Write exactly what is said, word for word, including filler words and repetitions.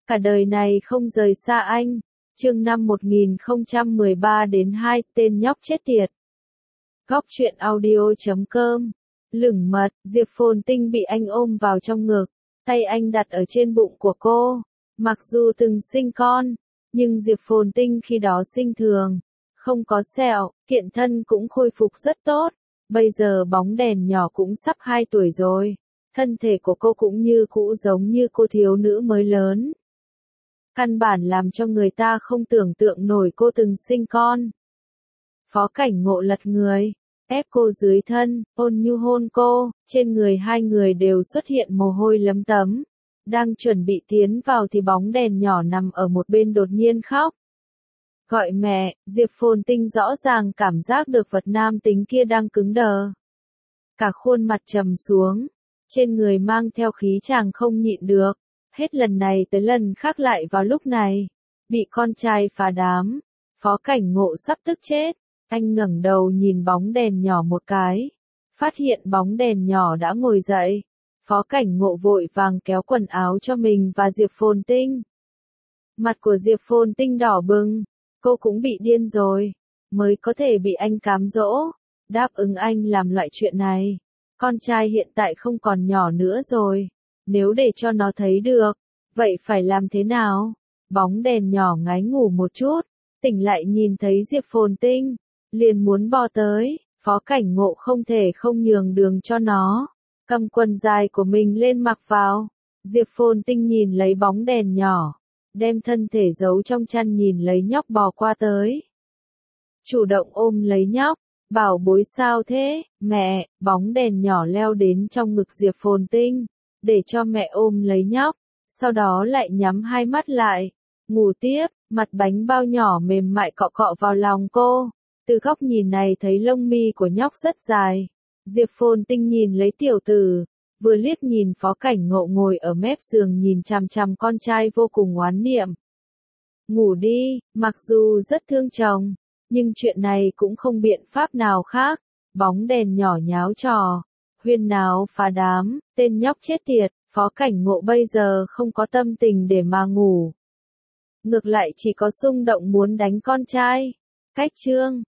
Cả đời này không rời xa anh. Chương năm một nghìn không trăm mười ba đến hai, tên nhóc chết tiệt. Góc truyện audio chấm com. Lửng mật, Diệp Phồn Tinh bị anh ôm vào trong ngực, tay anh đặt ở trên bụng của cô. Mặc dù từng sinh con, nhưng Diệp Phồn Tinh khi đó sinh thường, không có sẹo, kiện thân cũng khôi phục rất tốt. Bây giờ bóng đèn nhỏ cũng sắp hai tuổi rồi. Thân thể của cô cũng như cũ giống như cô thiếu nữ mới lớn. Căn bản làm cho người ta không tưởng tượng nổi cô từng sinh con. Phó Cảnh Ngộ lật người, ép cô dưới thân, ôn nhu hôn cô, trên người hai người đều xuất hiện mồ hôi lấm tấm. Đang chuẩn bị tiến vào thì bóng đèn nhỏ nằm ở một bên đột nhiên khóc. Gọi mẹ, Diệp Phồn Tinh rõ ràng cảm giác được vật nam tính kia đang cứng đờ. Cả khuôn mặt trầm xuống, trên người mang theo khí chàng không nhịn được. Hết lần này tới lần khác lại vào lúc này, bị con trai phá đám, Phó Cảnh Ngộ sắp tức chết. Anh ngẩng đầu nhìn bóng đèn nhỏ một cái, phát hiện bóng đèn nhỏ đã ngồi dậy. Phó Cảnh Ngộ vội vàng kéo quần áo cho mình và Diệp Phồn Tinh. Mặt của Diệp Phồn Tinh đỏ bừng, cô cũng bị điên rồi, mới có thể bị anh cám dỗ, đáp ứng anh làm loại chuyện này. Con trai hiện tại không còn nhỏ nữa rồi, nếu để cho nó thấy được, vậy phải làm thế nào? Bóng đèn nhỏ ngáy ngủ một chút, tỉnh lại nhìn thấy Diệp Phồn Tinh, liền muốn bò tới. Phó Cảnh Ngộ không thể không nhường đường cho nó, cầm quần dài của mình lên mặc vào. Diệp Phồn Tinh nhìn lấy bóng đèn nhỏ, đem thân thể giấu trong chăn nhìn lấy nhóc bò qua tới. Chủ động ôm lấy nhóc, bảo bối sao thế, mẹ. Bóng đèn nhỏ leo đến trong ngực Diệp Phồn Tinh, để cho mẹ ôm lấy nhóc, sau đó lại nhắm hai mắt lại, ngủ tiếp. Mặt bánh bao nhỏ mềm mại cọ cọ vào lòng cô. Từ góc nhìn này thấy lông mi của nhóc rất dài. Diệp Phồn Tinh nhìn lấy tiểu tử, vừa liếc nhìn Phó Cảnh Ngộ ngồi ở mép giường nhìn chằm chằm con trai vô cùng oán niệm. Ngủ đi, mặc dù rất thương chồng, nhưng chuyện này cũng không biện pháp nào khác. Bóng đèn nhỏ nháo trò, huyên náo phá đám, tên nhóc chết tiệt. Phó Cảnh Ngộ bây giờ không có tâm tình để mà ngủ, ngược lại chỉ có xung động muốn đánh con trai. Cách chương